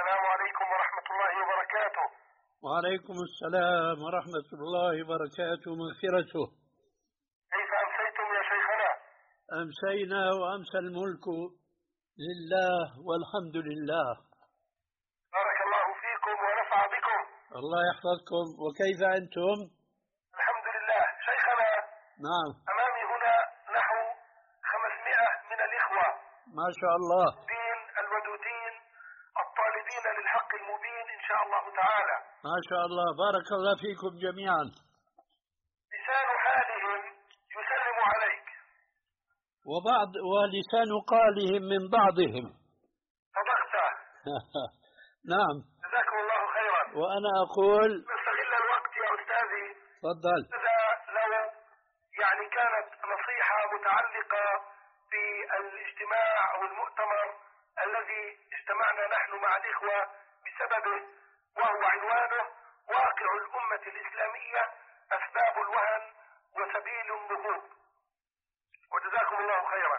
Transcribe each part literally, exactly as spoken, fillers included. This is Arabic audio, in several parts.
السلام عليكم ورحمة الله وبركاته. وعليكم السلام ورحمة الله وبركاته ومغفرته. كيف أمسيتم يا شيخنا؟ أمسينا وأمسى الملك لله والحمد لله. بارك الله فيكم ونفع بكم. الله يحفظكم. وكيف أنتم؟ الحمد لله. شيخنا، نعم، أمامي هنا نحو خمسمائة من الإخوة ما شاء الله، الدين الودودين الطالبين للحق المبين إن شاء الله تعالى. ما شاء الله، بارك الله فيكم جميعا. لسان حالهم يسلم عليك، وبعض ولسان قالهم من بعضهم. صدقت. نعم، جزاكم الله خيرا. وأنا أقول نستغل الوقت يا أستاذي. تفضل. إذا لو يعني كانت نصيحة متعلقة بالاجتماع أو المؤتمر الذي اجتمعنا نحن مع الإخوة بسببه، وهو عنوانه واقع الأمة الإسلامية أسباب الوهن وسبيل النهوض. وجزاكم الله خيرا.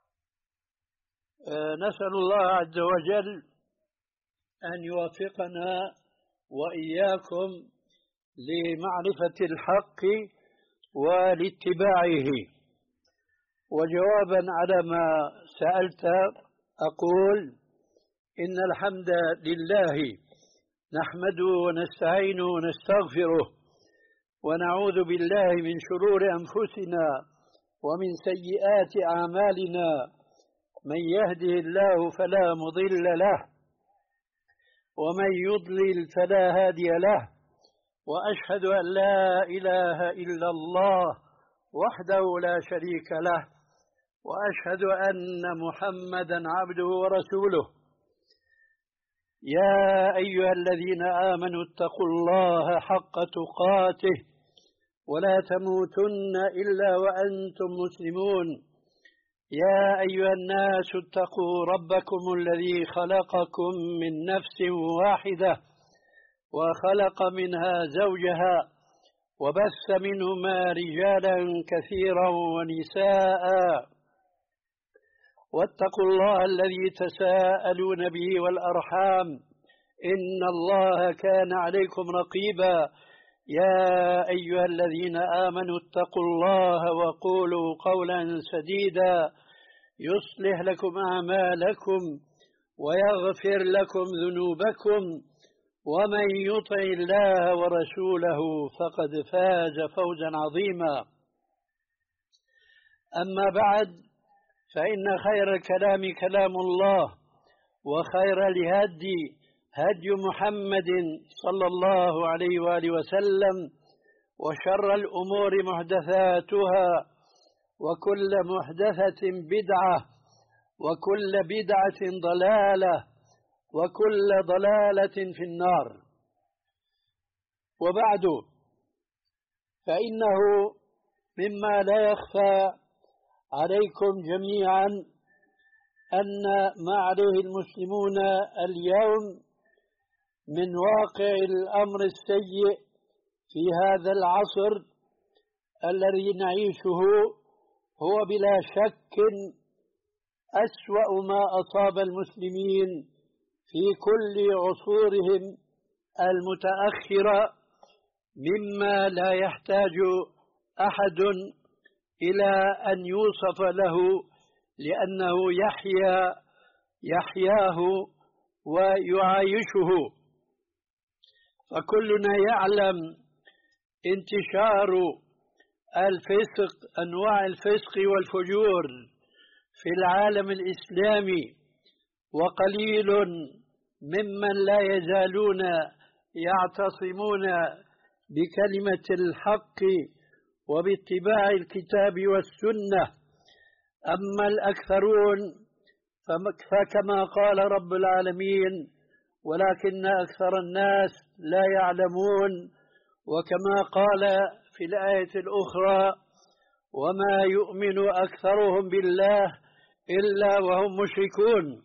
أه نسأل الله عز وجل أن يوفقنا وإياكم لمعرفة الحق ولاتباعه. وجوابا على ما سألت أقول إن الحمد لله نحمده ونستعينه ونستغفره ونعوذ بالله من شرور أنفسنا ومن سيئات أعمالنا. من يهده الله فلا مضل له ومن يضلل فلا هادي له، وأشهد أن لا إله إلا الله وحده لا شريك له، وأشهد أن محمدا عبده ورسوله. يا أيها الذين آمنوا اتقوا الله حق تقاته ولا تموتن إلا وأنتم مسلمون. يا أيها الناس اتقوا ربكم الذي خلقكم من نفس واحدة وخلق منها زوجها وبث منهما رجالا كثيرا ونساء، واتقوا الله الذي تساءلون به والأرحام إن الله كان عليكم رقيبا. يا أيها الذين آمنوا اتقوا الله وقولوا قولا سديدا يصلح لكم أعمالكم ويغفر لكم ذنوبكم، ومن يطع الله ورسوله فقد فاز فوزا عظيما. أما بعد، فإن خير الكلام كلام الله، وخير الهدي هدي محمد صلى الله عليه وآله وسلم، وشر الأمور محدثاتها، وكل محدثة بدعة، وكل بدعة ضلالة، وكل ضلالة في النار. وبعد، فإنه مما لا يخفى عليكم جميعا أن ما عليه المسلمون اليوم من واقع الأمر السيء في هذا العصر الذي نعيشه هو بلا شك أسوأ ما أصاب المسلمين في كل عصورهم المتأخرة، مما لا يحتاج أحد إلى أن يوصف له، لأنه يحيا يحياه ويعايشه. فكلنا يعلم انتشار الفسق، أنواع الفسق والفجور في العالم الإسلامي، وقليل ممن لا يزالون يعتصمون بكلمة الحق وباتباع الكتاب والسنة. أما الأكثرون فكما قال رب العالمين: ولكن أكثر الناس لا يعلمون. وكما قال في الآية الأخرى: وما يؤمن أكثرهم بالله إلا وهم مشركون.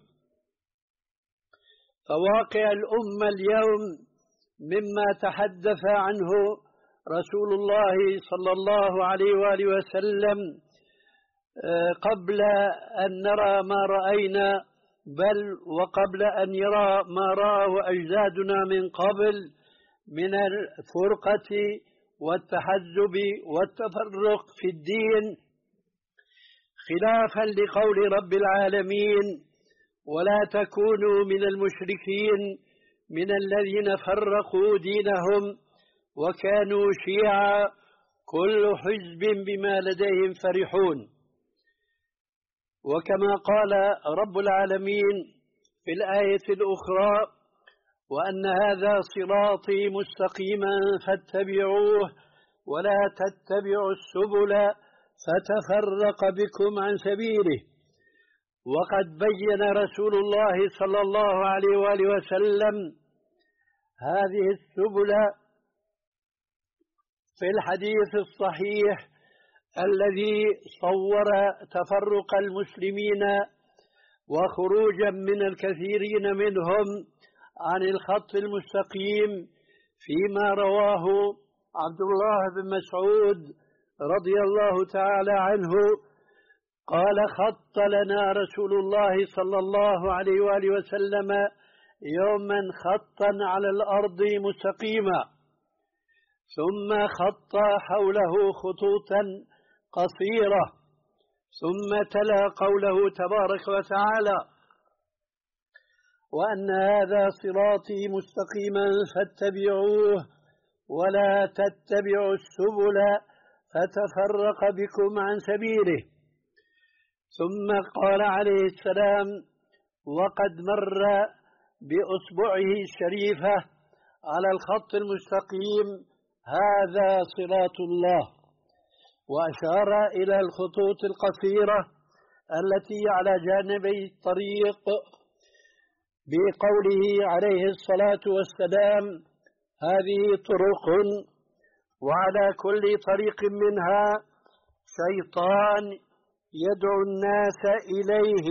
فواقع الأمة اليوم مما تحدث عنه رسول الله صلى الله عليه وآله وسلم قبل أن نرى ما رأينا بل وقبل أن يرى ما راه أجدادنا من قبل من الفرقة والتحزب والتفرق في الدين، خلافا لقول رب العالمين: ولا تكونوا من المشركين من الذين فرقوا دينهم وكانوا شيعا كل حزب بما لديهم فرحون. وكما قال رب العالمين في الآية الأخرى: وأن هذا صراطي مستقيما فاتبعوه ولا تتبعوا السبل فتفرق بكم عن سبيله. وقد بين رسول الله صلى الله عليه وآله وسلم هذه السبل في الحديث الصحيح الذي صور تفرق المسلمين وخروجا من الكثيرين منهم عن الخط المستقيم، فيما رواه عبد الله بن مسعود رضي الله تعالى عنه قال: خط لنا رسول الله صلى الله عليه وآله وسلم يوما خطا على الأرض مستقيما، ثم خط حوله خطوطا قصيرة، ثم تلا قوله تبارك وتعالى: وأن هذا صراطي مستقيما فاتبعوه ولا تتبعوا السبل فتفرق بكم عن سبيله. ثم قال عليه السلام وقد مر بأصبعه الشريفة على الخط المستقيم: هذا صراط الله، وأشار إلى الخطوط القصيرة التي على جانبي الطريق بقوله عليه الصلاة والسلام: هذه طرق وعلى كل طريق منها شيطان يدعو الناس إليه.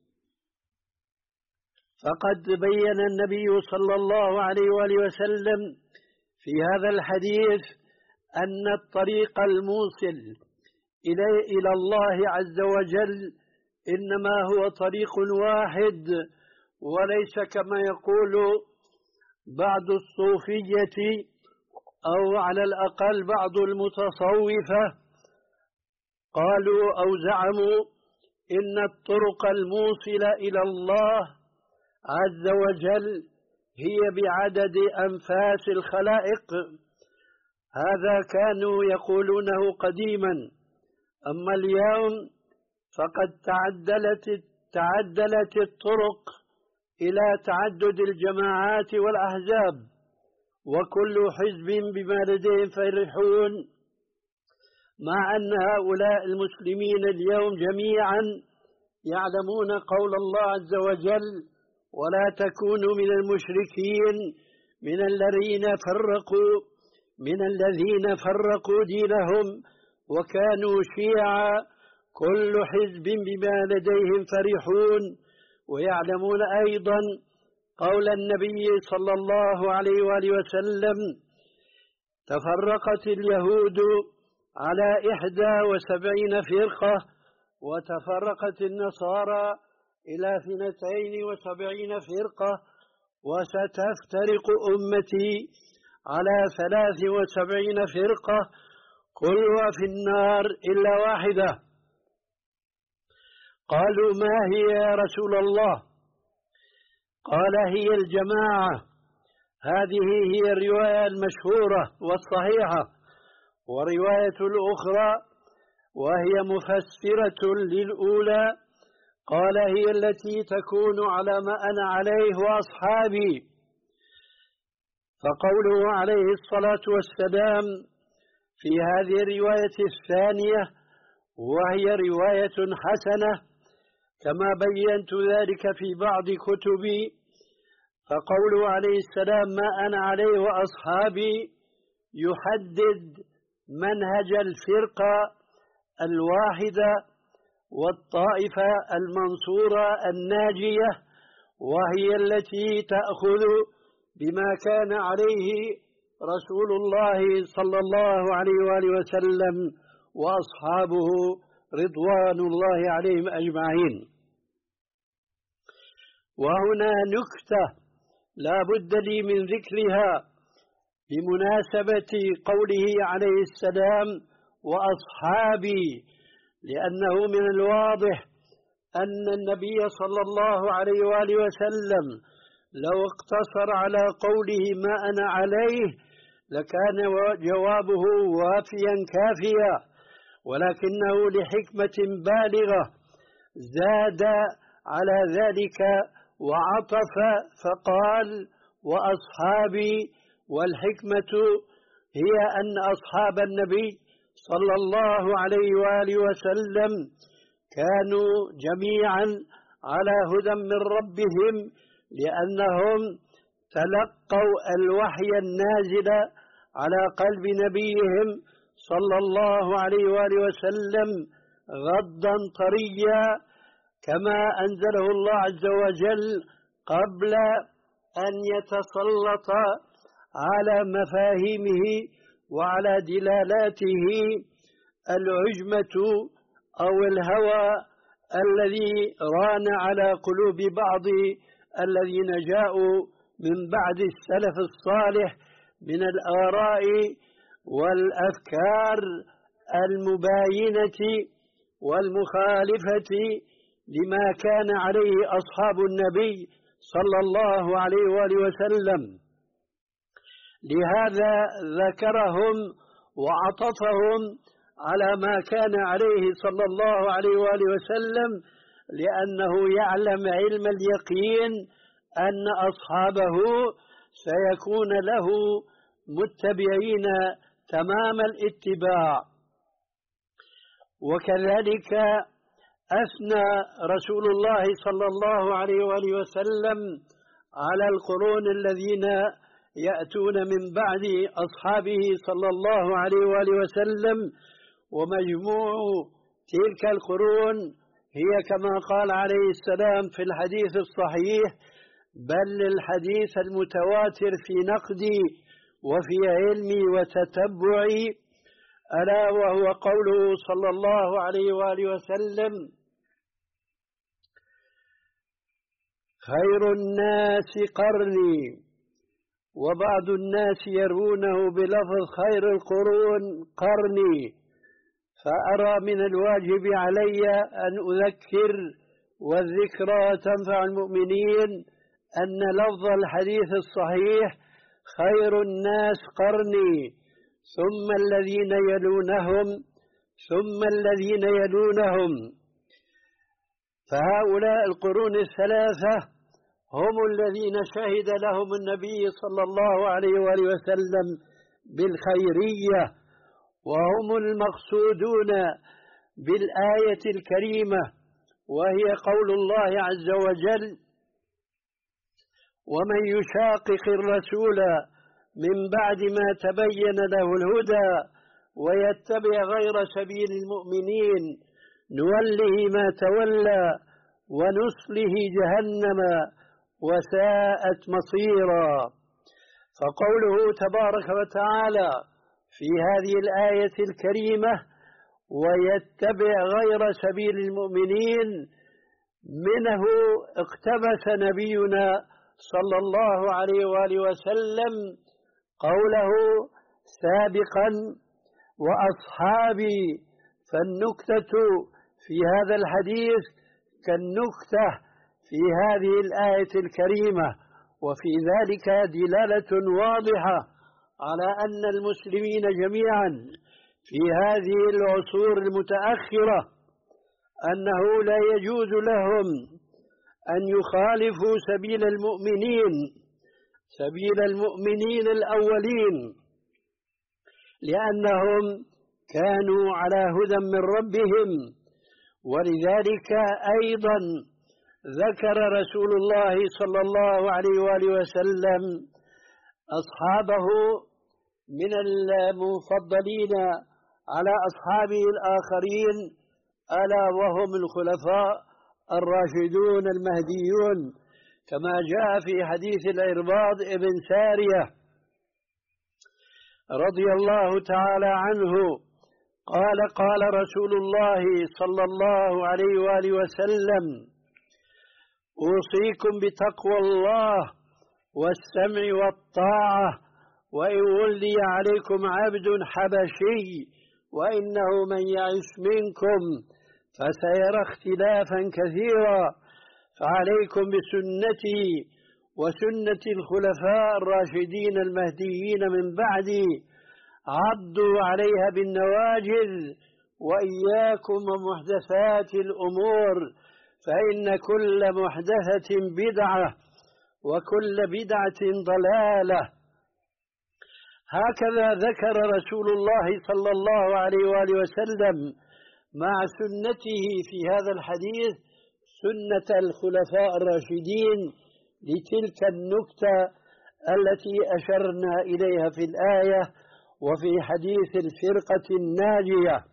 فقد بين النبي صلى الله عليه وآله وسلم في هذا الحديث أن الطريق الموصل إلى الله عز وجل إنما هو طريق واحد، وليس كما يقول بعض الصوفية أو على الأقل بعض المتصوفة، قالوا أو زعموا إن الطرق الموصلة إلى الله عز وجل هي بعدد أنفاس الخلائق. هذا كانوا يقولونه قديما، أما اليوم فقد تعدلت تعدلت الطرق إلى تعدد الجماعات والأحزاب، وكل حزب بما لديهم فرحون، مع أن هؤلاء المسلمين اليوم جميعا يعلمون قول الله عز وجل: ولا تكونوا من المشركين من الذين فرقوا من الذين فرقوا دينهم وكانوا شيعا كل حزب بما لديهم فرحون. ويعلمون أيضا قول النبي صلى الله عليه وآله وسلم: تفرقت اليهود على إحدى وسبعين فرقة وتفرقت النصارى إلى اثنتين وسبعين فرقة وستفترق أمتي على ثلاث وسبعين فرقة كلها في النار إلا واحدة. قالوا: ما هي يا رسول الله؟ قال: هي الجماعة. هذه هي الرواية المشهورة والصحيحة. ورواية الأخرى وهي مفسرة للأولى قال: هي التي تكون على ما أنا عليه وأصحابي. فقوله عليه الصلاة والسلام في هذه الرواية الثانية وهي رواية حسنة كما بينت ذلك في بعض كتبي، فقوله عليه السلام: ما أنا عليه وأصحابي يحدد منهج الفرقة الواحدة والطائفة المنصورة الناجية، وهي التي تأخذ بما كان عليه رسول الله صلى الله عليه وآله وسلم وأصحابه رضوان الله عليهم أجمعين. وهنا نكتة لا بد لي من ذكرها بمناسبة قوله عليه السلام وأصحابي، لأنه من الواضح أن النبي صلى الله عليه وآله وسلم لو اقتصر على قوله ما أنا عليه لكان جوابه وافيا كافيا، ولكنه لحكمة بالغة زاد على ذلك وعطف فقال وأصحابي. والحكمة هي أن أصحاب النبي صلى الله عليه وآله وسلم كانوا جميعا على هدى من ربهم، لأنهم تلقوا الوحي النازل على قلب نبيهم صلى الله عليه وآله وسلم غضا طريا كما أنزله الله عز وجل قبل أن يتسلط على مفاهيمه وعلى دلالاته العجمة أو الهوى الذي ران على قلوب بعض الذين جاءوا من بعد السلف الصالح من الآراء والأفكار المباينة والمخالفة لما كان عليه أصحاب النبي صلى الله عليه وآله وسلم. لهذا ذكرهم وعطفهم على ما كان عليه صلى الله عليه وآله وسلم، لأنه يعلم علم اليقين أن أصحابه سيكون له متبعين تمام الاتباع. وكذلك أثنى رسول الله صلى الله عليه وآله وسلم على القرون الذين يأتون من بعد أصحابه صلى الله عليه وآله وسلم، ومجموع تلك القرون هي كما قال عليه السلام في الحديث الصحيح بل الحديث المتواتر في نقدي وفي علمي وتتبعي، ألا وهو قوله صلى الله عليه وآله وسلم خير الناس قرني، وبعض الناس يرونه بلفظ خير القرون قرني، فأرى من الواجب علي أن أذكر والذكرى تنفع المؤمنين أن لفظ الحديث الصحيح خير الناس قرني ثم الذين يلونهم ثم الذين يلونهم، فهؤلاء القرون الثلاثة هم الذين شهد لهم النبي صلى الله عليه وآله وسلم بالخيرية، وهم المقصودون بالآية الكريمة، وهي قول الله عز وجل ومن يشاقق الرسول من بعد ما تبين له الهدى ويتبع غير سبيل المؤمنين نوله ما تولى ونصله جهنم وساءت مصيرا. فقوله تبارك وتعالى في هذه الآية الكريمة ويتبع غير سبيل المؤمنين منه اقتبس نبينا صلى الله عليه وآله وسلم قوله سابقا وأصحابي، فالنكتة في هذا الحديث كالنكتة في هذه الآية الكريمة، وفي ذلك دلالة واضحة على أن المسلمين جميعا في هذه العصور المتأخرة أنه لا يجوز لهم أن يخالفوا سبيل المؤمنين سبيل المؤمنين الأولين، لأنهم كانوا على هدى من ربهم. ولذلك أيضا ذكر رسول الله صلى الله عليه وآله وسلم أصحابه من المفضلين على أصحابه الآخرين ألا وهم الخلفاء الراشدون المهديون، كما جاء في حديث العرباض ابن سارية رضي الله تعالى عنه قال قال رسول الله صلى الله عليه وآله وسلم أوصيكم بتقوى الله والسمع والطاعة وإن ولي عليكم عبد حبشي وإنه من يعش منكم فسيرى اختلافا كثيرا فعليكم بسنتي وسنة الخلفاء الراشدين المهديين من بعدي عضوا عليها بالنواجذ وإياكم ومحدثات الأمور فإن كل محدثة بدعة وكل بدعة ضلالة. هكذا ذكر رسول الله صلى الله عليه وآله وسلم مع سنته في هذا الحديث سنة الخلفاء الراشدين لتلك النكتة التي أشرنا إليها في الآية وفي حديث الفرقة الناجية.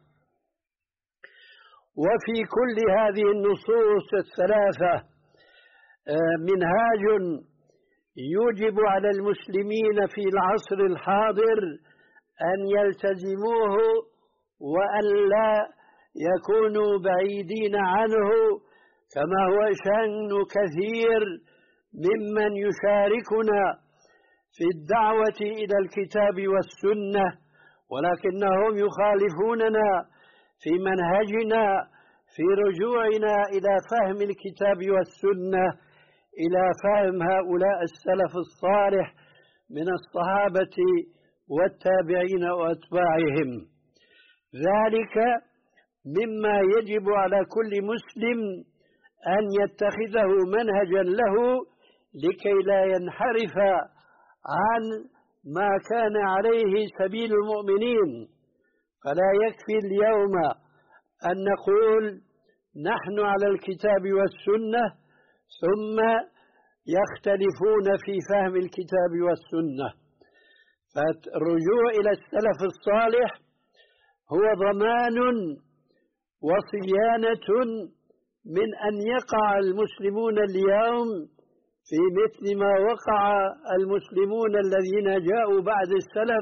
وفي كل هذه النصوص الثلاثة منهاج يوجب على المسلمين في العصر الحاضر أن يلتزموه وأن لا يكونوا بعيدين عنه، كما هو شأن كثير ممن يشاركنا في الدعوة إلى الكتاب والسنة ولكنهم يخالفوننا في منهجنا في رجوعنا إلى فهم الكتاب والسنة إلى فهم هؤلاء السلف الصالح من الصحابة والتابعين وأتباعهم. ذلك مما يجب على كل مسلم أن يتخذه منهجا له لكي لا ينحرف عن ما كان عليه سبيل المؤمنين. فلا يكفي اليوم أن نقول نحن على الكتاب والسنة ثم يختلفون في فهم الكتاب والسنة. فالرجوع إلى السلف الصالح هو ضمان وصيانة من أن يقع المسلمون اليوم في مثل ما وقع المسلمون الذين جاءوا بعد السلف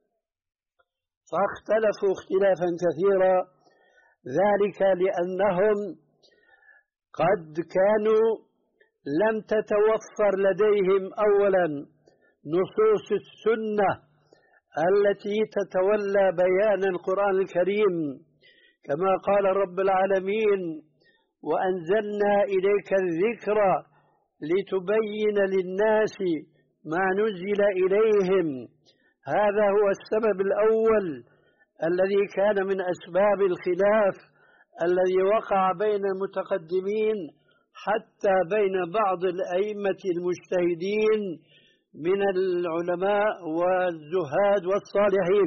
فاختلفوا اختلافا كثيرا، ذلك لأنهم قد كانوا لم تتوفر لديهم أولا نصوص السنة التي تتولى بيان القرآن الكريم، كما قال رب العالمين: وأنزلنا إليك الذكر لتبين للناس ما نزل إليهم. هذا هو السبب الأول الذي كان من أسباب الخلاف الذي وقع بين المتقدمين حتى بين بعض الأئمة المجتهدين من العلماء والزهاد والصالحين.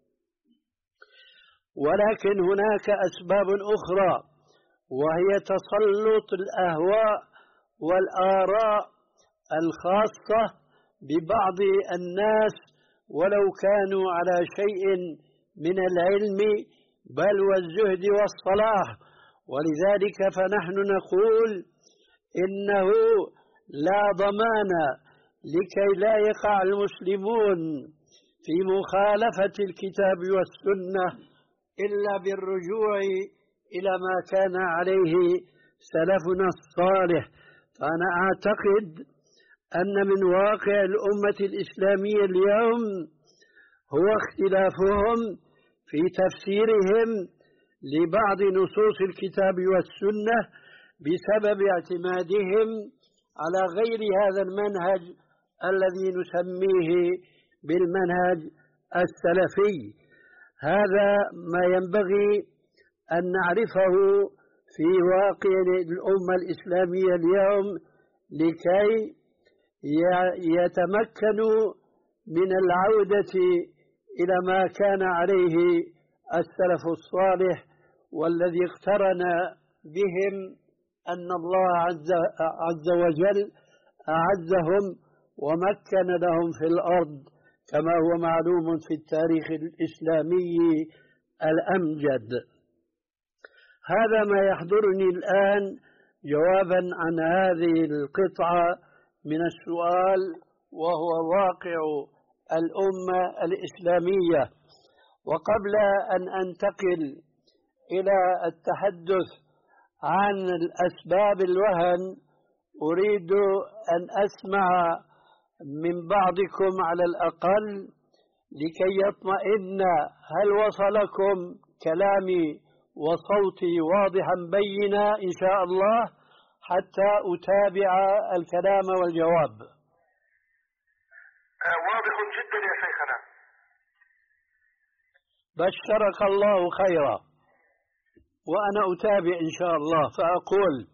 ولكن هناك أسباب أخرى وهي تسلط الأهواء والآراء الخاصة ببعض الناس ولو كانوا على شيء من العلم بل والزهد والصلاح. ولذلك فنحن نقول إنه لا ضمان لكي لا يقع المسلمون في مخالفة الكتاب والسنة إلا بالرجوع إلى ما كان عليه سلفنا الصالح. فأنا أعتقد أن من واقع الأمة الإسلامية اليوم هو اختلافهم في تفسيرهم لبعض نصوص الكتاب والسنة بسبب اعتمادهم على غير هذا المنهج الذي نسميه بالمنهج السلفي. هذا ما ينبغي أن نعرفه في واقع الأمة الإسلامية اليوم لكي يتمكنوا من العودة إلى ما كان عليه السلف الصالح والذي اقترن بهم أن الله عز, عز وجل أعزهم ومكن لهم في الأرض كما هو معلوم في التاريخ الإسلامي الأمجد. هذا ما يحضرني الآن جوابا عن هذه القطعة من السؤال وهو واقع الأمة الإسلامية. وقبل أن أنتقل إلى التحدث عن الأسباب الوهن أريد أن أسمع من بعضكم على الأقل لكي يطمئن، هل وصلكم كلامي وصوتي واضحا بينا إن شاء الله حتى أتابع الكلام والجواب؟ واضح جدا يا شيخنا. بشرك الله خيرا. وأنا أتابع إن شاء الله، فأقول: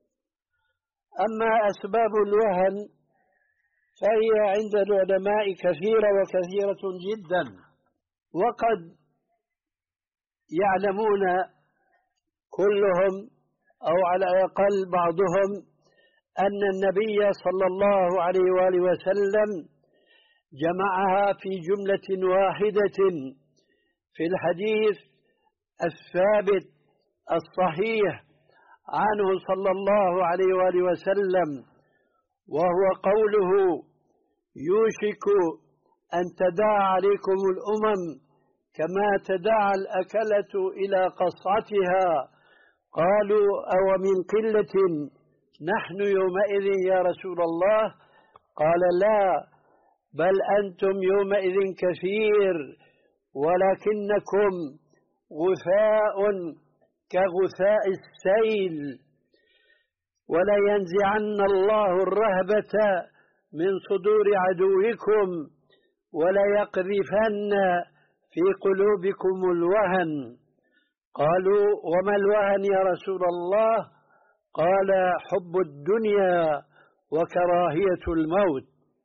أما أسباب الوهن فهي عند العلماء كثيرة وكثيرة جدا، وقد يعلمون كلهم أو على الأقل بعضهم أن النبي صلى الله عليه وآله وسلم جمعها في جملة واحدة في الحديث الثابت الصحيح عنه صلى الله عليه وآله وسلم، وهو قوله: يوشك أن تداعى عليكم الأمم كما تداعى الأكلة إلى قصعتها. قالوا: أو من قلة نحن يومئذ يا رسول الله؟ قال: لا، بل أنتم يومئذ كثير ولكنكم غثاء كغثاء السيل. ولا ينزعن الله الرهبة من صدور عدوكم ولا يقذفن في قلوبكم الوهن. قالوا: وما الوهن يا رسول الله؟ قال: حب الدنيا وكراهية الموت.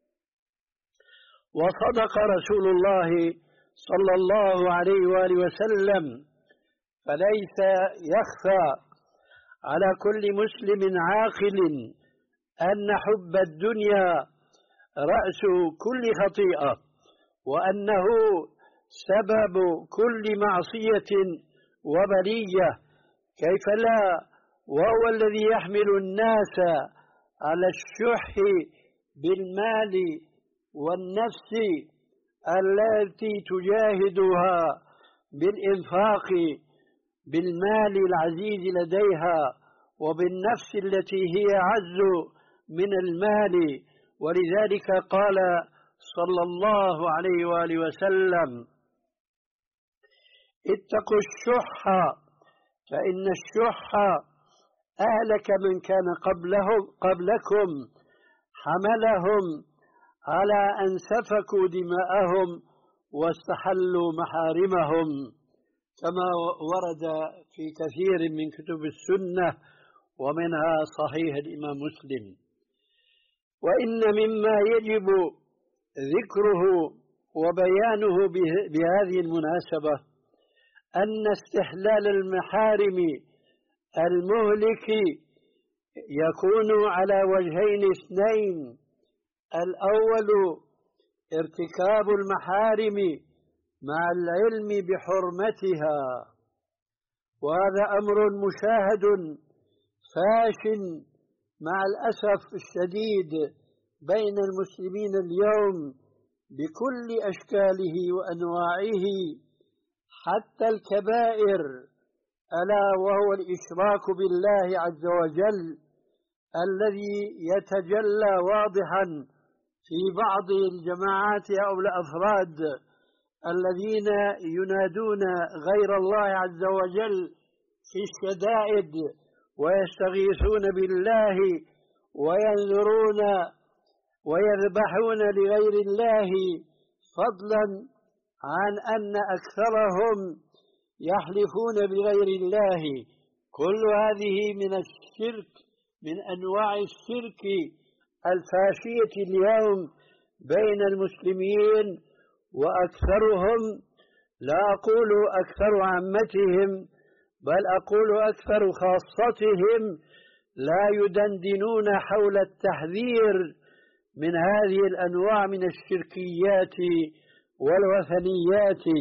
وصدق رسول الله صلى الله عليه وآله وسلم، فليس يخفى على كل مسلم عاقل أن حب الدنيا رأس كل خطيئة، وأنه سبب كل معصية وبلية. كيف لا وهو الذي يحمل الناس على الشح بالمال والنفس التي تجاهدها بالإنفاق بالمال العزيز لديها وبالنفس التي هي أعز من المال. ولذلك قال صلى الله عليه وآله وسلم: اتقوا الشح فإن الشح أهلك من كان قبلهم قبلكم، حملهم على أن سفكوا دماءهم واستحلوا محارمهم، كما ورد في كثير من كتب السنة ومنها صحيح الإمام مسلم. وإن مما يجب ذكره وبيانه بهذه المناسبة أن استحلال المحارم المهلك يكون على وجهين اثنين: الأول ارتكاب المحارم مع العلم بحرمتها، وهذا أمر مشاهد فاش مع الأسف الشديد بين المسلمين اليوم بكل أشكاله وأنواعه، حتى الكبائر، ألا وهو الإشراك بالله عز وجل الذي يتجلى واضحا في بعض الجماعات أو الأفراد الذين ينادون غير الله عز وجل في الشدائد ويستغيثون بالله وينذرون ويذبحون لغير الله، فضلا عن أن أكثرهم يحلفون بغير الله. كل هذه من الشرك، من أنواع الشرك الفاشية اليوم بين المسلمين، وأكثرهم، لا أقول أكثر عامتهم بل أقول أكثر خاصتهم، لا يدندنون حول التحذير من هذه الأنواع من الشركيات والوثنيات.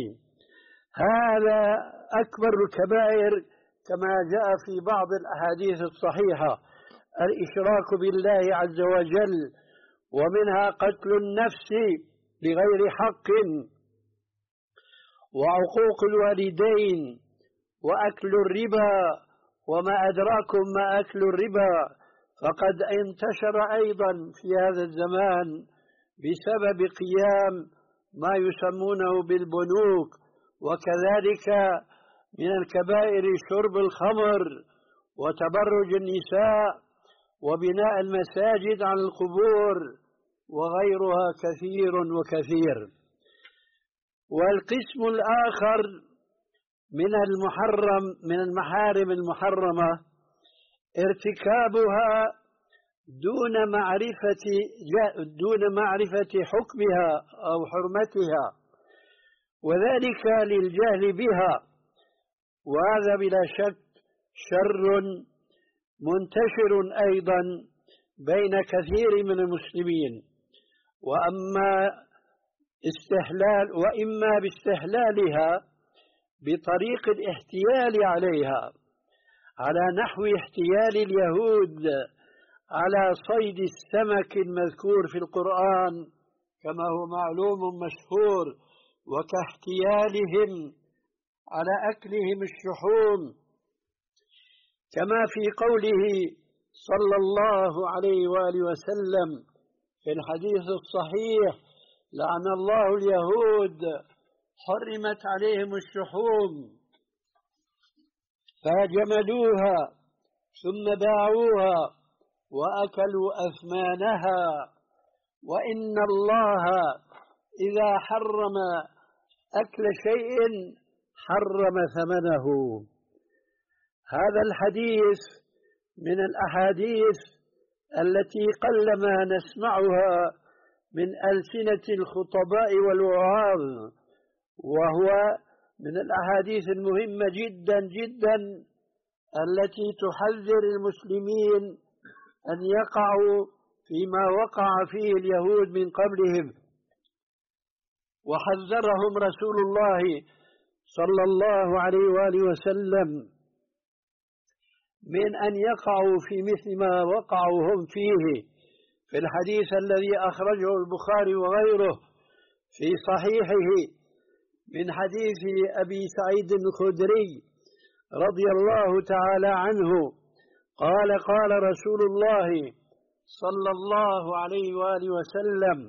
هذا أكبر الكبائر كما جاء في بعض الأحاديث الصحيحة: الإشراك بالله عز وجل، ومنها قتل النفس بغير حق، وعقوق الوالدين، وأكل الربا، وما أدراكم ما أكل الربا، فقد انتشر أيضا في هذا الزمان بسبب قيام ما يسمونه بالبنوك، وكذلك من الكبائر شرب الخمر وتبرج النساء وبناء المساجد على القبور وغيرها كثير وكثير. والقسم الآخر من المحرم من المحارم المحرمة ارتكابها دون معرفة دون معرفة حكمها أو حرمتها، وذلك للجهل بها، وهذا بلا شك شر منتشر أيضا بين كثير من المسلمين، وأما استحلال وإما باستحلالها بطريق الاحتيال عليها على نحو احتيال اليهود على صيد السمك المذكور في القرآن كما هو معلوم مشهور، وكاحتيالهم على أكلهم الشحوم، كما في قوله صلى الله عليه وآله وسلم في الحديث الصحيح: لعن الله اليهود حرمت عليهم الشحوم فجملوها ثم باعوها وأكلوا أثمانها، وإن الله إذا حرم أكل شيء حرم ثمنه. هذا الحديث من الأحاديث التي قلما نسمعها من ألسنة الخطباء والوعاظ، وهو من الأحاديث المهمة جدا جدا التي تحذر المسلمين أن يقعوا فيما وقع فيه اليهود من قبلهم. وحذرهم رسول الله صلى الله عليه وآله وسلم من أن يقعوا في مثل ما وقعوا هم فيه في الحديث الذي أخرجه البخاري وغيره في صحيحه من حديث أبي سعيد الخدري رضي الله تعالى عنه قال: قال رسول الله صلى الله عليه وآله وسلم: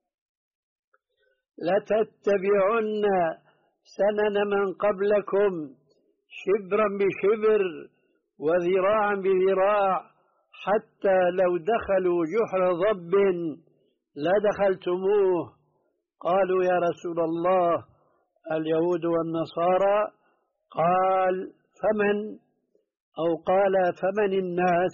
لتتبعن سنن من قبلكم شبرا بشبر وذراعا بذراع حتى لو دخلوا جحر ضب لدخلتموه. قالوا: يا رسول الله اليهود والنصارى؟ قال: فمن؟ أو قال: فمن الناس؟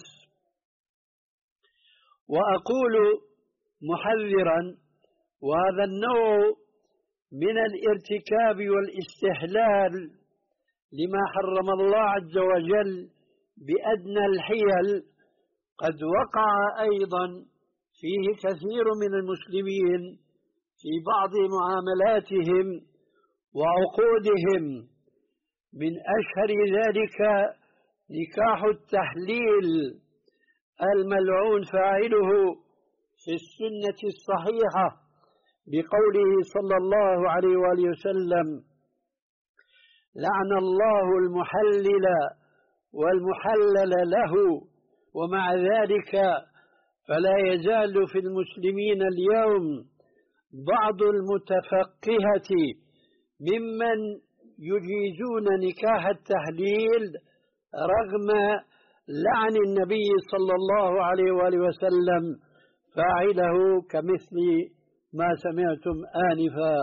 وأقول محذرا: وهذا النوع من الارتكاب والاستحلال لما حرم الله عز وجل بأدنى الحيل قد وقع أيضا فيه كثير من المسلمين في بعض معاملاتهم وعقودهم، من أشهر ذلك نكاح التحليل الملعون فاعله في السنة الصحيحة بقوله صلى الله عليه وآله وسلم: لعن الله المحلل والمحلل له. ومع ذلك فلا يزال في المسلمين اليوم بعض المتفقهة ممن يجيزون نكاح التحليل رغم لعن النبي صلى الله عليه وآله وسلم فاعله، كمثل ما سمعتم آنفا.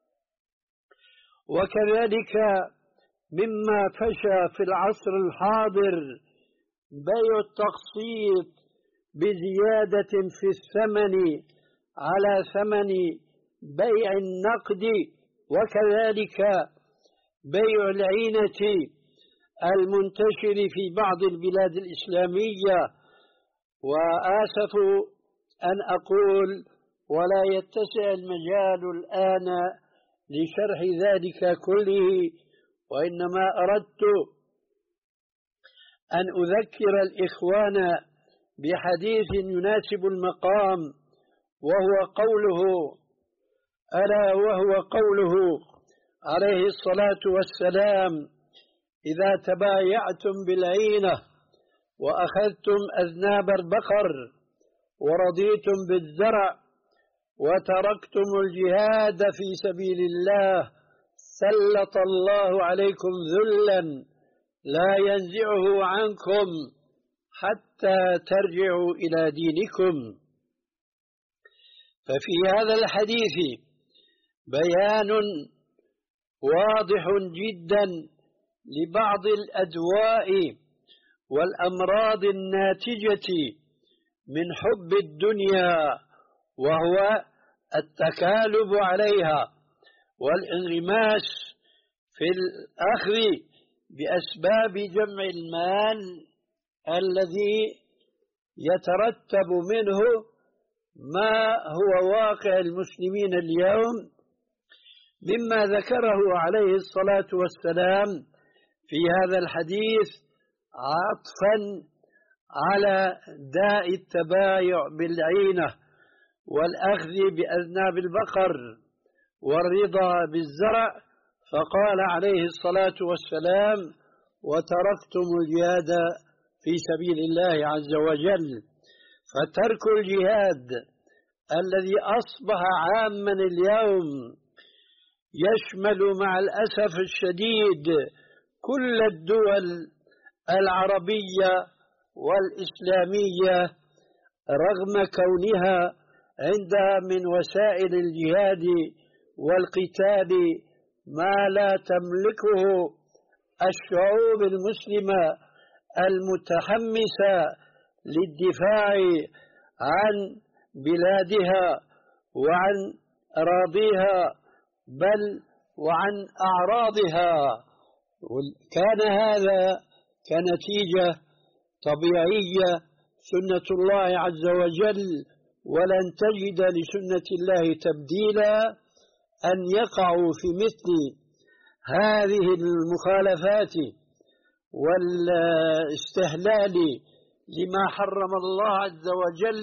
وكذلك مما فشى في العصر الحاضر بيع التقسيط بزيادة في الثمن على ثمن بيع النقد، وكذلك بيع العينة المنتشر في بعض البلاد الإسلامية. وآسف أن أقول ولا يتسع المجال الآن لشرح ذلك كله، وإنما أردت أن أذكر الإخوان بحديث يناسب المقام، وهو قوله ألا وهو قوله عليه الصلاة والسلام: إذا تبايعتم بالعينة وأخذتم أذناب البقر ورضيتم بالزرع وتركتم الجهاد في سبيل الله سلط الله عليكم ذلا لا ينزعه عنكم حتى ترجعوا إلى دينكم. ففي هذا الحديث بيان واضح جدا لبعض الأدواء والأمراض الناتجة من حب الدنيا، وهو التكالب عليها والانغماس في الأخذ بأسباب جمع المال الذي يترتب منه ما هو واقع المسلمين اليوم، مما ذكره عليه الصلاة والسلام في هذا الحديث عطفا على داء التبايع بالعينة والأخذ بأذناب البقر والرضا بالزرع، فقال عليه الصلاة والسلام: وتركتم الجهاد في سبيل الله عز وجل. فترك الجهاد الذي أصبح عاما اليوم يشمل مع الأسف الشديد كل الدول العربية والإسلامية، رغم كونها عندها من وسائل الجهاد والقتال ما لا تملكه الشعوب المسلمة المتحمسة للدفاع عن بلادها وعن أراضيها بل وعن أعراضها. كان هذا كنتيجة طبيعية سنة الله عز وجل، ولن تجد لسنة الله تبديلا أن يقعوا في مثل هذه المخالفات والاستهلال لما حرم الله عز وجل.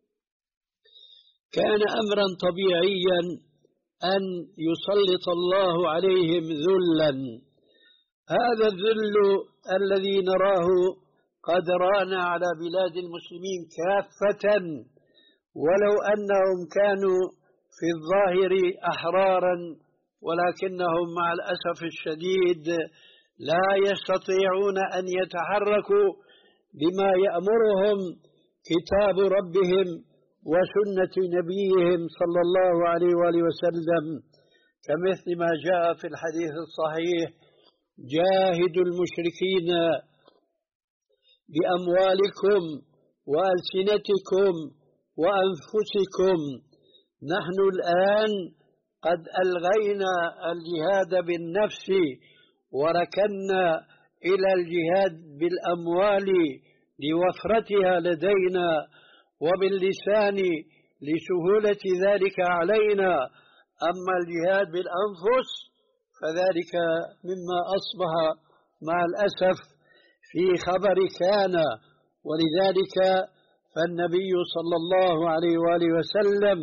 كان أمرا طبيعيا أن يسلط الله عليهم ذلا. هذا الذل الذي نراه قد رانا على بلاد المسلمين كافة، ولو أنهم كانوا في الظاهر أحرارا، ولكنهم مع الأسف الشديد لا يستطيعون أن يتحركوا بما يأمرهم كتاب ربهم وسنة نبيهم صلى الله عليه وآله وسلم، كمثل ما جاء في الحديث الصحيح: جاهدوا المشركين بأموالكم وألسنتكم وأنفسكم. نحن الآن قد ألغينا الجهاد بالنفس وركنا إلى الجهاد بالأموال لوفرتها لدينا، وباللسان لسهولة ذلك علينا. أما الجهاد بالأنفس فذلك مما أصبح مع الأسف في خبر كان. ولذلك فالنبي صلى الله عليه وآله وسلم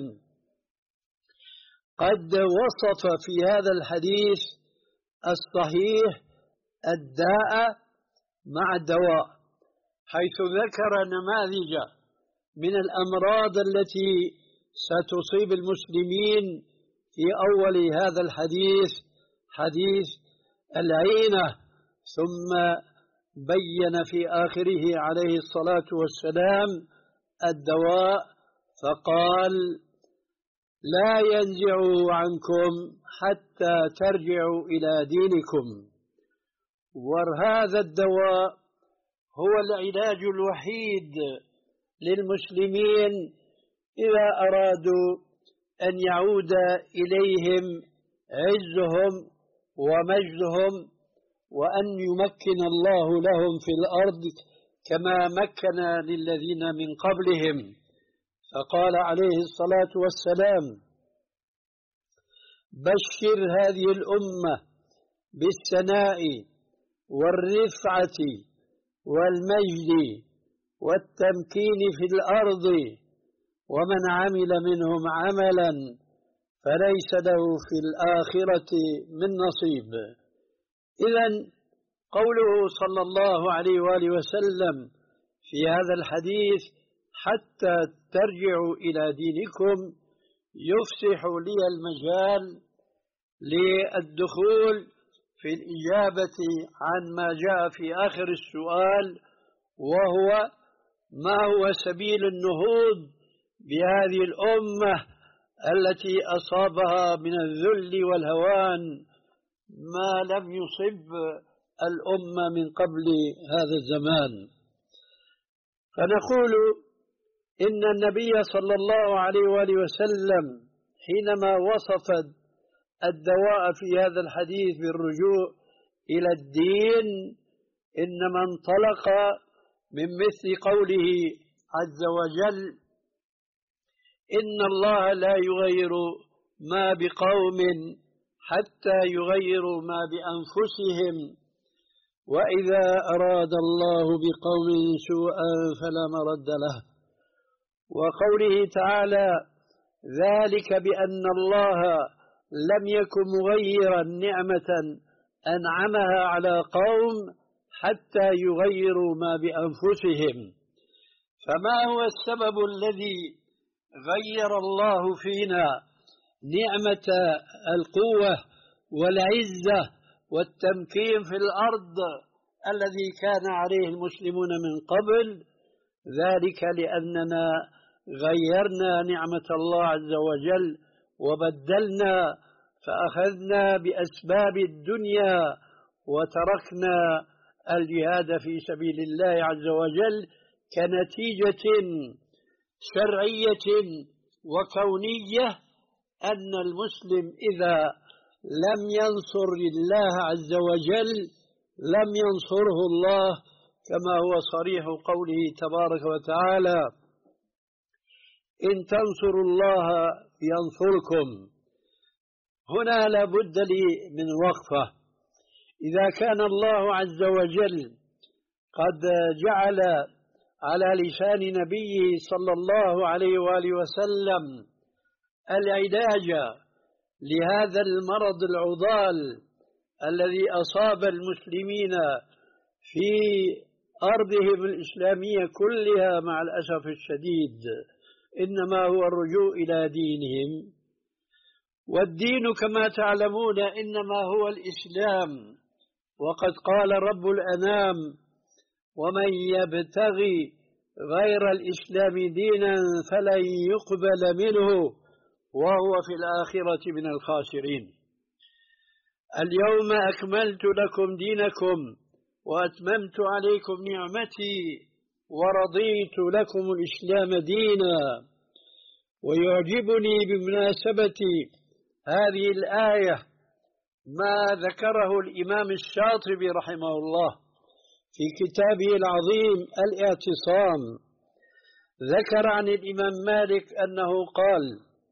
قد وصف في هذا الحديث الصحيح الداء مع الدواء، حيث ذكر نماذج من الأمراض التي ستصيب المسلمين في أول هذا الحديث، حديث العينة، ثم بين في آخره عليه الصلاة والسلام الدواء، فقال: لا ينزعوا عنكم حتى ترجعوا إلى دينكم. وهذا الدواء هو العلاج الوحيد للمسلمين إذا أرادوا أن يعود إليهم عزهم ومجدهم، وأن يمكن الله لهم في الأرض كما مكن للذين من قبلهم. فقال عليه الصلاة والسلام: بشر هذه الأمة بالثناء والرفعة والمجد والتمكين في الأرض، ومن عمل منهم عملا فليس له في الآخرة من نصيب. إذن قوله صلى الله عليه وآله وسلم: في هذا الحديث حتى ترجعوا إلى دينكم يفسح لي المجال للدخول في الإجابة عن ما جاء في آخر السؤال، وهو ما هو سبيل النهوض بهذه الأمة التي أصابها من الذل والهوان ما لم يصب الأمة من قبل هذا الزمان. فنقول إن النبي صلى الله عليه وآله وسلم حينما وصف الدواء في هذا الحديث بالرجوع إلى الدين إنما انطلق من مثل قوله عز وجل: إن الله لا يغير ما بقوم حتى يغيروا ما بأنفسهم، وإذا أراد الله بقوم سوءا فلا مرد له. وقوله تعالى: ذلك بأن الله لم يكن مغيرا نعمة أنعمها على قوم حتى يغيروا ما بأنفسهم. فما هو السبب الذي غير الله فينا نعمة القوة والعزة والتمكين في الأرض الذي كان عليه المسلمون من قبل؟ ذلك لأننا غيرنا نعمة الله عز وجل وبدلنا، فأخذنا بأسباب الدنيا وتركنا الجهاد في سبيل الله عز وجل كنتيجة شرعية وكونية أن المسلم إذا لم ينصر الله عز وجل لم ينصره الله، كما هو صريح قوله تبارك وتعالى: إن تنصروا الله ينصركم. هنا لابد لي من وقفة. إذا كان الله عز وجل قد جعل على لسان نبيه صلى الله عليه وآله وسلم العلاج لهذا المرض العضال الذي أصاب المسلمين في أرضهم الإسلامية كلها مع الأسف الشديد، إنما هو الرجوع إلى دينهم. والدين كما تعلمون إنما هو الإسلام، وقد قال رب الأنام: ومن يبتغي غير الإسلام دينا فلن يقبل منه وهو في الآخرة من الخاسرين. اليوم أكملت لكم دينكم وأتممت عليكم نعمتي ورضيت لكم الإسلام دينا. ويعجبني بمناسبة هذه الآية ما ذكره الإمام الشاطبي رحمه الله في كتابه العظيم الاعتصام. ذكر عن الإمام مالك أنه قال: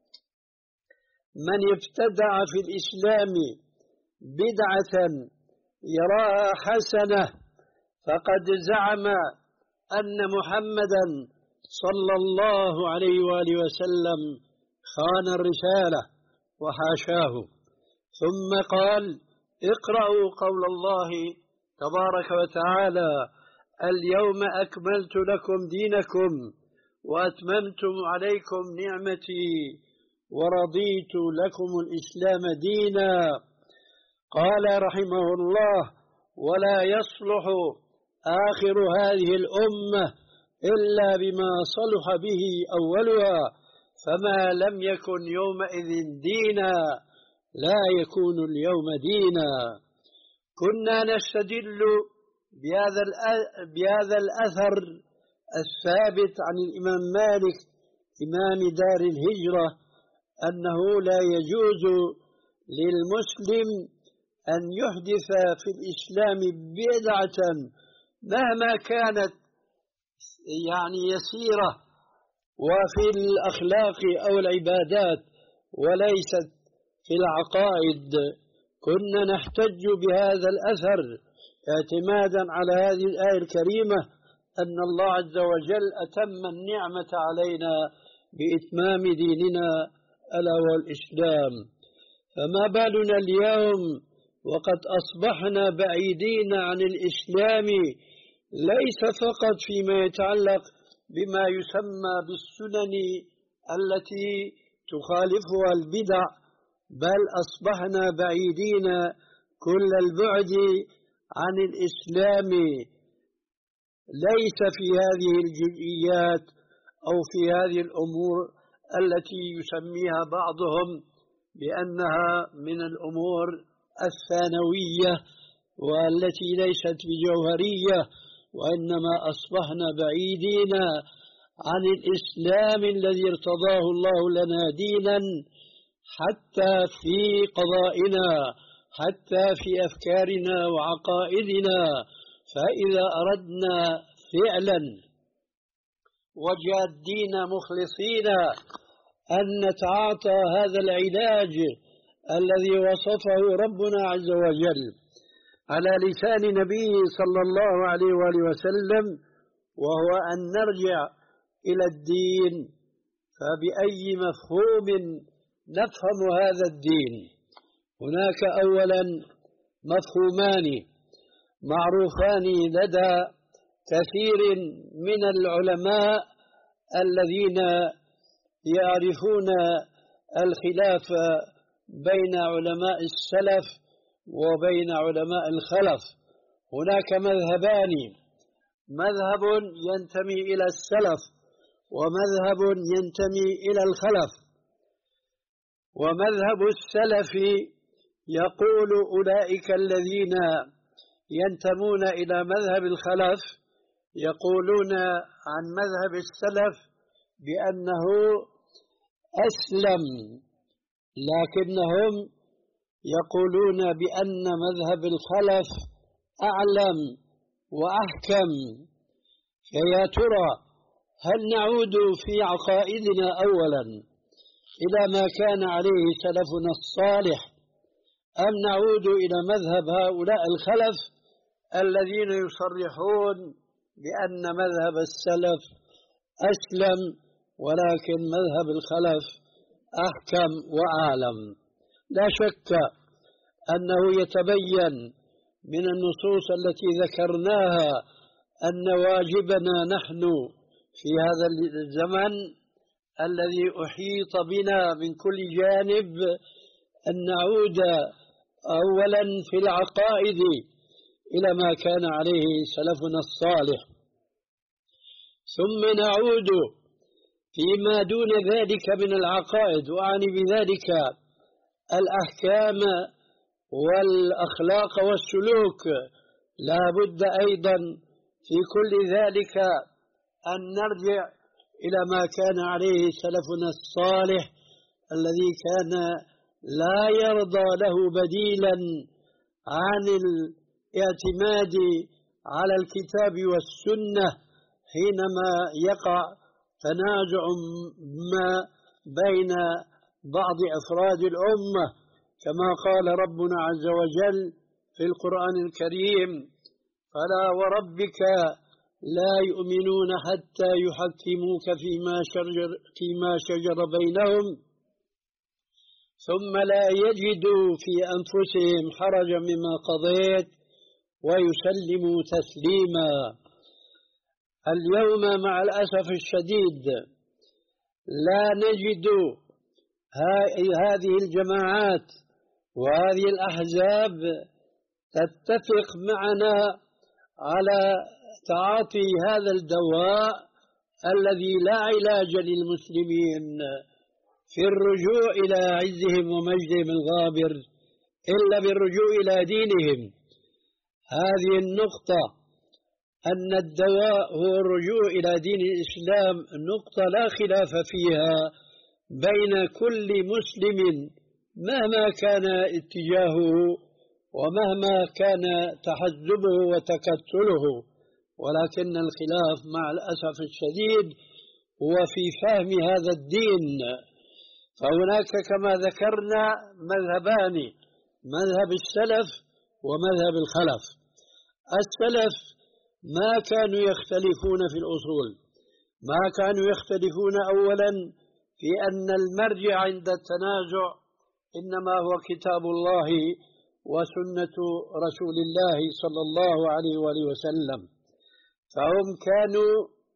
من ابتدع في الإسلام بدعة يراها حسنة فقد زعم أن محمدا صلى الله عليه وآله وسلم خان الرسالة وحاشاه. ثم قال: اقرأوا قول الله تبارك وتعالى: اليوم أكملت لكم دينكم وأتممت عليكم نعمتي ورضيت لكم الإسلام دينا. قال رحمه الله: ولا يصلح آخر هذه الأمة إلا بما صلح به أولها، فما لم يكن يومئذ دينا لا يكون اليوم دينا. كنا نستدل بهذا بهذا الأثر الثابت عن الإمام مالك إمام دار الهجرة أنه لا يجوز للمسلم أن يحدث في الإسلام بدعة مهما كانت يعني يسيرة وفي الأخلاق أو العبادات وليست في العقائد. كنا نحتج بهذا الأثر اعتمادا على هذه الآية الكريمة أن الله عز وجل أتم النعمة علينا بإتمام ديننا ألا والإسلام. فما بالنا اليوم وقد أصبحنا بعيدين عن الإسلام ليس فقط فيما يتعلق بما يسمى بالسنن التي تخالفها البدع، بل أصبحنا بعيدين كل البعد عن الإسلام، ليس في هذه الجزئيات أو في هذه الأمور التي يسميها بعضهم بأنها من الأمور الثانوية والتي ليست بجوهرية، وإنما أصبحنا بعيدين عن الإسلام الذي ارتضاه الله لنا دينا، حتى في قضائنا، حتى في أفكارنا وعقائدنا. فإذا أردنا فعلا وجادين مخلصين أن نتعاطى هذا العلاج الذي وصفه ربنا عز وجل على لسان نبيه صلى الله عليه وآله وسلم، وهو أن نرجع إلى الدين، فبأي مفهوم نفهم هذا الدين؟ هناك أولا مفهومان معروفان لدى كثير من العلماء الذين يعرفون الخلاف بين علماء السلف وبين علماء الخلف. هناك مذهبان، مذهب ينتمي إلى السلف ومذهب ينتمي إلى الخلف. ومذهب السلف يقول أولئك الذين ينتمون إلى مذهب الخلف يقولون عن مذهب السلف بأنه أسلم، لكنهم يقولون بأن مذهب الخلف أعلم وأحكم. فيا ترى هل نعود في عقائدنا أولا إلى ما كان عليه سلفنا الصالح، أم نعود إلى مذهب هؤلاء الخلف الذين يصرحون بأن مذهب السلف أسلم ولكن مذهب الخلف أحكم وأعلم؟ لا شك أنه يتبين من النصوص التي ذكرناها أن واجبنا نحن في هذا الزمن الذي أحيط بنا من كل جانب أن نعود أولا في العقائد إلى ما كان عليه سلفنا الصالح، ثم نعود فيما دون ذلك من العقائد، وأعني بذلك الأحكام والأخلاق والسلوك. لا بد أيضا في كل ذلك أن نرجع إلى ما كان عليه سلفنا الصالح الذي كان لا يرضى له بديلا عن الاعتماد على الكتاب والسنة حينما يقع تنازع ما بين بعض أفراد الأمة، كما قال ربنا عز وجل في القرآن الكريم: فلا وربك لا يؤمنون حتى يحكموك فيما شجر, فيما شجر بينهم ثم لا يجدوا في أنفسهم حرجا مما قضيت ويسلموا تسليما. اليوم مع الأسف الشديد لا نجد هذه الجماعات وهذه الأحزاب تتفق معنا على تعاطي هذا الدواء الذي لا علاج للمسلمين في الرجوع إلى عزهم ومجدهم الغابر إلا بالرجوع إلى دينهم. هذه النقطة أن الدواء هو الرجوع إلى دين الإسلام نقطة لا خلاف فيها بين كل مسلم مهما كان اتجاهه ومهما كان تحزبه وتكتله، ولكن الخلاف مع الأسف الشديد هو في فهم هذا الدين. فهناك كما ذكرنا مذهبان: مذهب السلف ومذهب الخلف. السلف ما كانوا يختلفون في الأصول، ما كانوا يختلفون أولا في أن المرجع عند التنازع إنما هو كتاب الله وسنة رسول الله صلى الله عليه وآله وسلم. فهم كانوا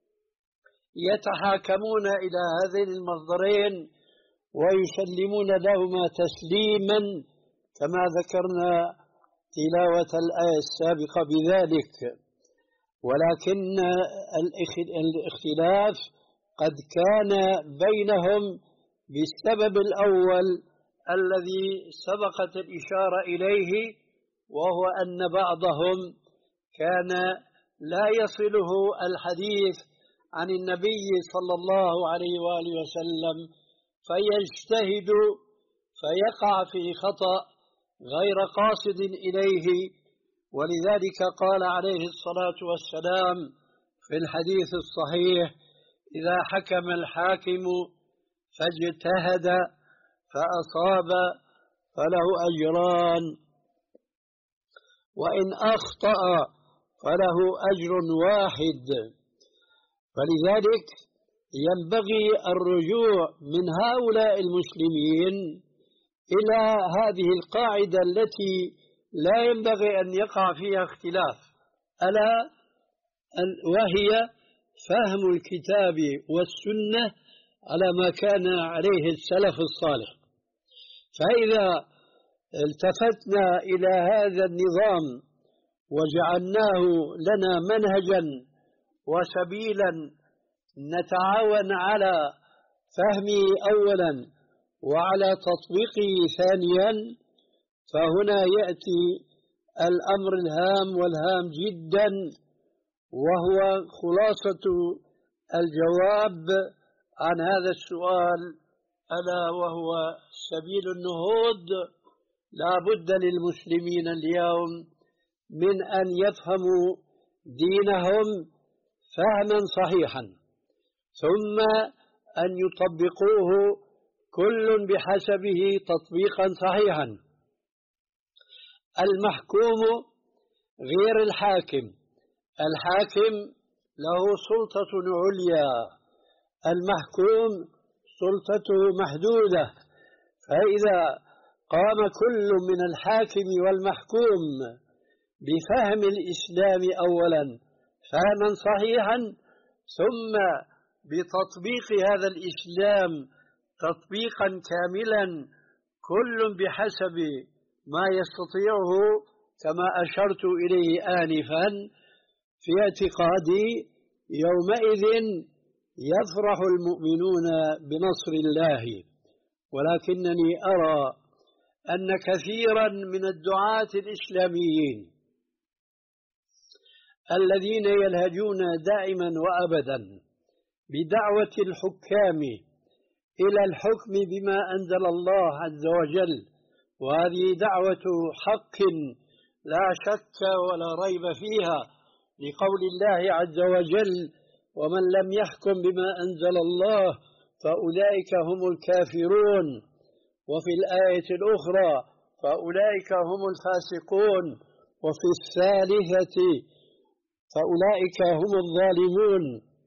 يتحاكمون إلى هذين المصدرين ويسلمون لهما تسليما كما ذكرنا تلاوة الآية السابقة بذلك. ولكن الاختلاف قد كان بينهم بالسبب الأول الذي سبقت الإشارة إليه، وهو أن بعضهم كان لا يصله الحديث عن النبي صلى الله عليه وآله وسلم فيجتهد فيقع في خطأ غير قاصد إليه. ولذلك قال عليه الصلاة والسلام في الحديث الصحيح: إذا حكم الحاكم فاجتهد فأصاب فله أجران، وإن أخطأ فله أجر واحد. فلذلك ينبغي الرجوع من هؤلاء المسلمين إلى هذه القاعدة التي لا ينبغي أن يقع فيها اختلاف، ألا وهي فهم الكتاب والسنة على ما كان عليه السلف الصالح. فإذا التفتنا إلى هذا النظام وجعلناه لنا منهجا وسبيلا نتعاون على فهمه أولا وعلى تطبيقه ثانيا، فهنا يأتي الأمر الهام والهام جدا، وهو خلاصة الجواب عن هذا السؤال، ألا وهو سبيل النهوض. لا بد للمسلمين اليوم من أن يفهموا دينهم فهما صحيحا، ثم أن يطبقوه كل بحسبه تطبيقا صحيحا. المحكوم غير الحاكم، الحاكم له سلطة عليا، المحكوم سلطته محدودة. فإذا قام كل من الحاكم والمحكوم بفهم الإسلام أولا فهما صحيحا، ثم بتطبيق هذا الإسلام تطبيقا كاملا كل بحسب ما يستطيعه كما أشرت إليه آنفا، في اعتقادي يومئذ يفرح المؤمنون بنصر الله. ولكنني أرى أن كثيرا من الدعاة الإسلاميين الذين يلهجون دائما وأبدا بدعوة الحكام إلى الحكم بما أنزل الله عز وجل، وهذه دعوة حق لا شك ولا ريب فيها، لقول الله عز وجل: ومن لم يحكم بما أنزل الله فأولئك هم الكافرون. وفي الآية الأخرى: فأولئك هم الفاسقون. وفي الثالثة: فأولئك هم الظالمون.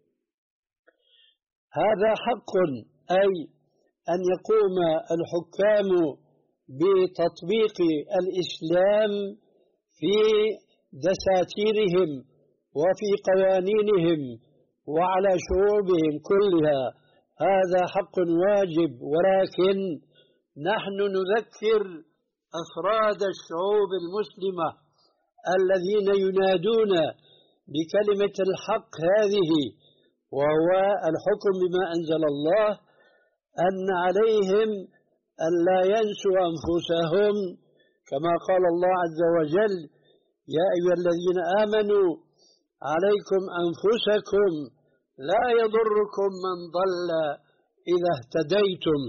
هذا حق، أي أن يقوم الحكام بتطبيق الإسلام في دساتيرهم وفي قوانينهم وعلى شعوبهم كلها، هذا حق واجب. ولكن نحن نذكر أفراد الشعوب المسلمة الذين ينادون بكلمة الحق هذه، وهو الحكم بما أنزل الله، أن عليهم أن لا ينسوا أنفسهم، كما قال الله عز وجل: يا أيها الذين آمنوا عليكم أنفسكم لا يضركم من ضل إذا اهتديتم.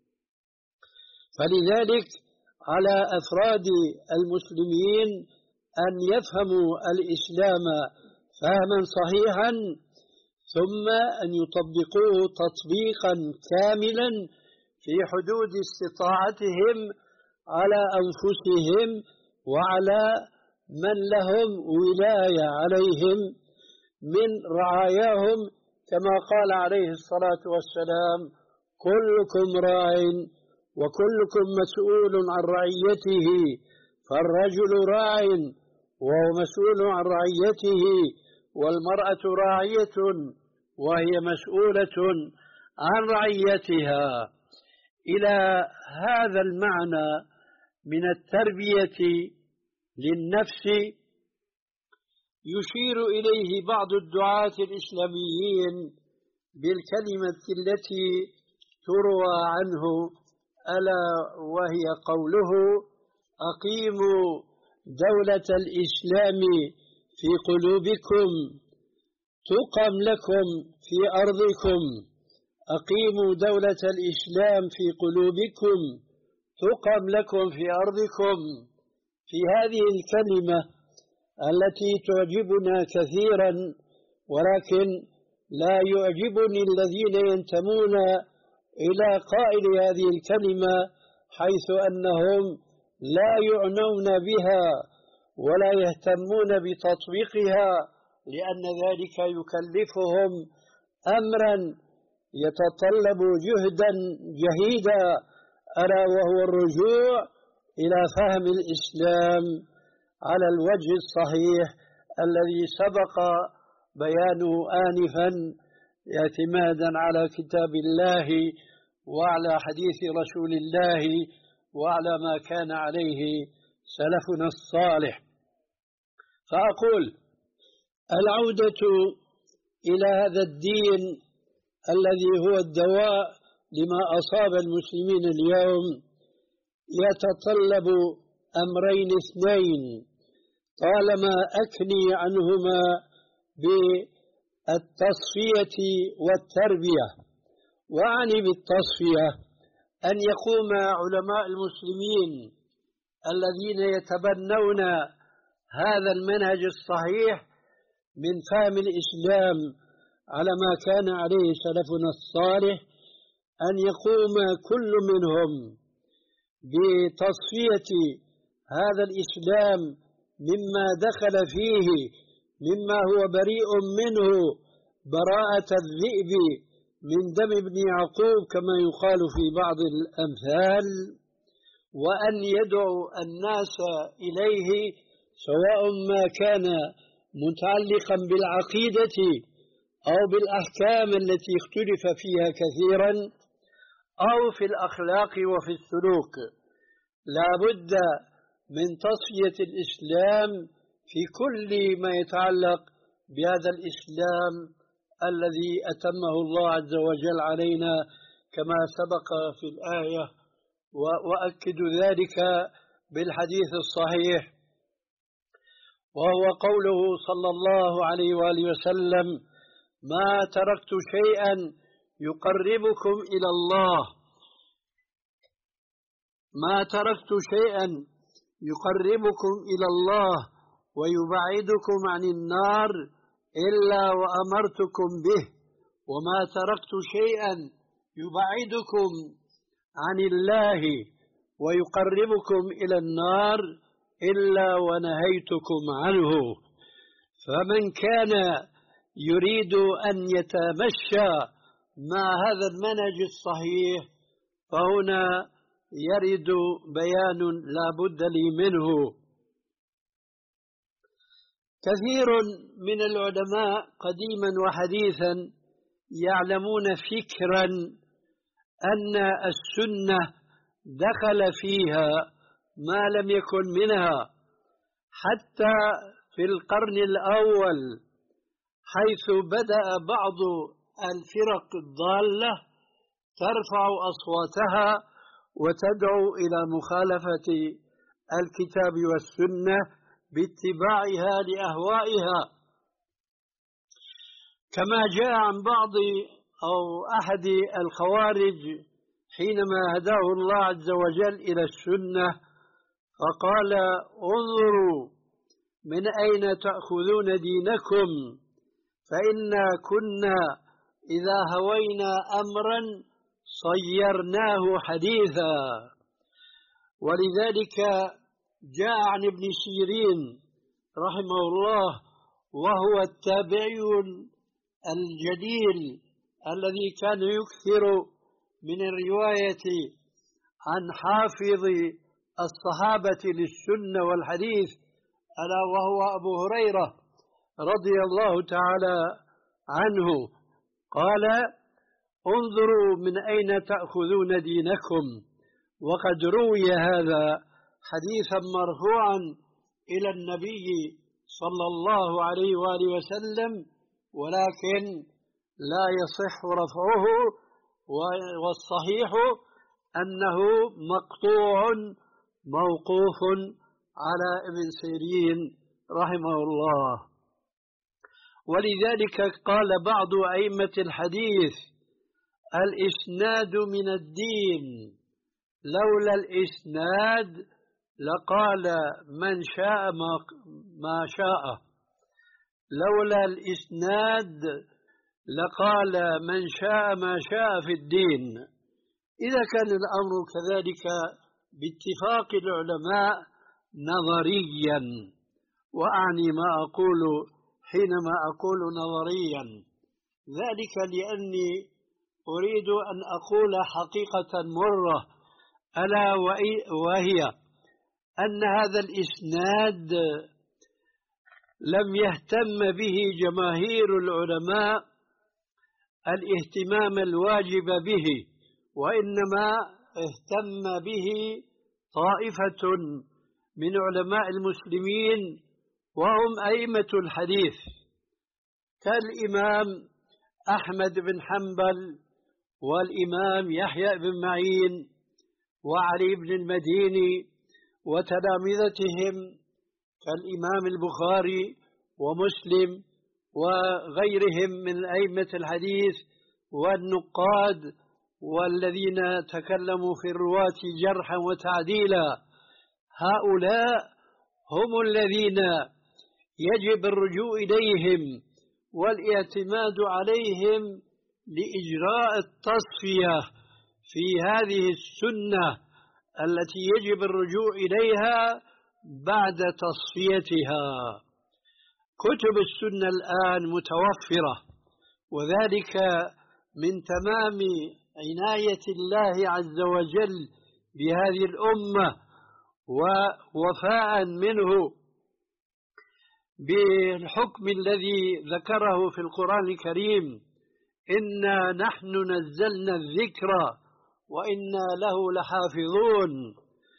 فلذلك على أفراد المسلمين أن يفهموا الإسلام فهما صحيحا، ثم أن يطبقوه تطبيقا كاملا في حدود استطاعتهم على أنفسهم وعلى من لهم ولاية عليهم من رعاياهم، كما قال عليه الصلاة والسلام: كلكم راع وكلكم مسؤول عن رعيته، فالرجل راع وهو مسؤول عن رعيته، والمرأة راعية وهي مسؤولة عن رعيتها. إلى هذا المعنى من التربية للنفس يشير إليه بعض الدعاة الإسلاميين بالكلمة التي تروى عنه، ألا وهي قوله: أقيموا دولة الإسلام في قلوبكم تقم لكم في أرضكم. أقيموا دولة الإسلام في قلوبكم تقم لكم في أرضكم. في هذه الكلمة التي تعجبنا كثيرا، ولكن لا يعجبني الذين ينتمون إلى قائل هذه الكلمة، حيث أنهم لا يعنون بها ولا يهتمون بتطبيقها، لأن ذلك يكلفهم أمرا يتطلب جهدا جهيدا، ألا وهو الرجوع إلى فهم الإسلام على الوجه الصحيح الذي سبق بيانه آنفا، اعتمادا على كتاب الله وعلى حديث رسول الله وعلى ما كان عليه سلفنا الصالح. فأقول: العودة إلى هذا الدين الذي هو الدواء لما أصاب المسلمين اليوم يتطلب أمرين اثنين، طالما أكني عنهما بالتصفية والتربية. وأعني بالتصفية أن يقوم علماء المسلمين الذين يتبنون هذا المنهج الصحيح من فهم الإسلام على ما كان عليه سلفنا الصالح، أن يقوم كل منهم بتصفية هذا الإسلام مما دخل فيه مما هو بريء منه براءة الذئب من دم ابن يعقوب كما يقال في بعض الأمثال، وأن يدعو الناس إليه، سواء ما كان متعلقا بالعقيدة أو بالأحكام التي اختلف فيها كثيرا، أو في الأخلاق وفي السلوك. لا بد من تصفية الإسلام في كل ما يتعلق بهذا الإسلام الذي أتمه الله عز وجل علينا كما سبق في الآية، وأؤكد ذلك بالحديث الصحيح، وهو قوله صلى الله عليه وآله وسلم: ما تركت شيئا يقربكم إلى الله ما تركت شيئا يقربكم إلى الله ويبعدكم عن النار إلا وأمرتكم به، وما تركت شيئا يبعدكم عن الله ويقربكم إلى النار إلا ونهيتكم عنه. فمن كان يريد أن يتمشى مع هذا المنهج الصحيح فهنا يرد بيان لا بد لي منه. كثير من العلماء قديما وحديثا يعلمون فكرا أن السنة دخل فيها ما لم يكن منها، حتى في القرن الأول حيث بدأ بعض الفرق الضالة ترفع أصواتها وتدعو إلى مخالفة الكتاب والسنة باتباعها لأهوائها، كما جاء عن بعض أو أحد الخوارج حينما هداه الله عز وجل إلى السنة فقال: انظروا من أين تأخذون دينكم، فإنا كنا إذا هوينا أمرا صيرناه حديثا. ولذلك جاء عن ابن سيرين رحمه الله، وهو التابعي الجليل الذي كان يكثر من الرواية عن حافظ الصحابة للسنة والحديث، ألا وهو أبو هريرة رضي الله تعالى عنه قال: انظروا من أين تأخذون دينكم. وقد روي هذا حديثا مرفوعا إلى النبي صلى الله عليه وآله وسلم، ولكن لا يصح رفعه، والصحيح أنه مقطوع موقوف على ابن سيرين رحمه الله. ولذلك قال بعض أئمة الحديث: الإسناد من الدين، لولا الإسناد لقال من شاء ما شاء، لولا الإسناد لقال من شاء ما شاء في الدين. إذا كان الأمر كذلك باتفاق العلماء نظريا، وأعني ما أقول حينما أقول نظريا ذلك لأني أريد أن أقول حقيقة مرة، ألا وهي أن هذا الإسناد لم يهتم به جماهير العلماء الاهتمام الواجب به، وإنما اهتم به طائفة من علماء المسلمين وهم أئمة الحديث كالإمام أحمد بن حنبل والإمام يحيى بن معين وعلي بن المديني وتلامذتهم كالإمام البخاري ومسلم وغيرهم من أئمة الحديث والنقاد والذين تكلموا في الرواة جرحا وتعديلا. هؤلاء هم الذين يجب الرجوع إليهم والاعتماد عليهم لإجراء التصفية في هذه السنة التي يجب الرجوع إليها بعد تصفيتها. كتب السنة الآن متوفرة، وذلك من تمام عناية الله عز وجل بهذه الأمة ووفاء منه بالحكم الذي ذكره في القرآن الكريم: إنا نحن نزلنا الذكر وإنا له لحافظون.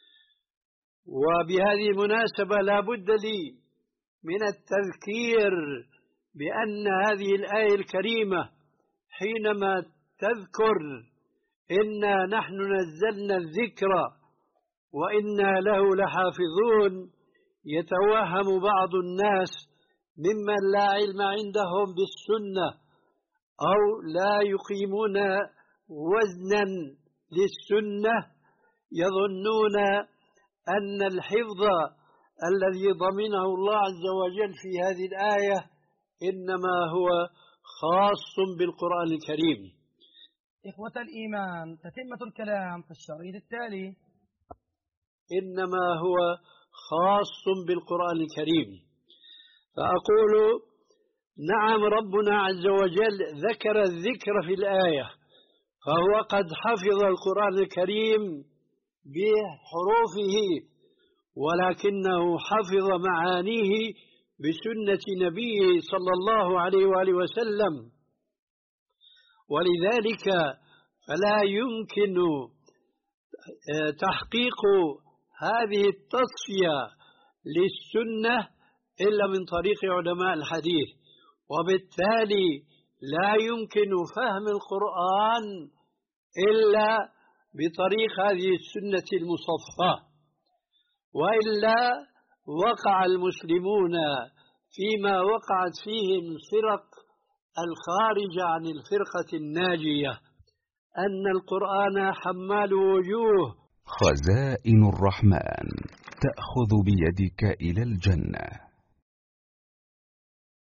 وبهذه المناسبة لا بد لي من التذكير بأن هذه الآية الكريمة حينما تذكر إنا نحن نزلنا الذكر وإنا له لحافظون يتوهم بعض الناس ممن لا علم عندهم بالسنة أو لا يقيمون وزنا للسنة، يظنون أن الحفظ الذي ضمنه الله عز وجل في هذه الآية إنما هو خاص بالقرآن الكريم. إخوة الإيمان، تتمة الكلام في الشريط التالي. إنما هو خاص بالقرآن الكريم. فأقول: نعم، ربنا عز وجل ذكر الذكر في الآية، فهو قد حفظ القرآن الكريم بحروفه، ولكنه حفظ معانيه بسنة نبيه صلى الله عليه وآله وسلم. ولذلك فلا يمكن تحقيق هذه التصفية للسنة إلا من طريق علماء الحديث، وبالتالي لا يمكن فهم القرآن إلا بطريق هذه السنة المصفاة، وإلا وقع المسلمون فيما وقعت فيه الفرق الخارجة عن الفرقة الناجية، أن القرآن حمال وجوه. خزائن الرحمن تأخذ بيدك إلى الجنة.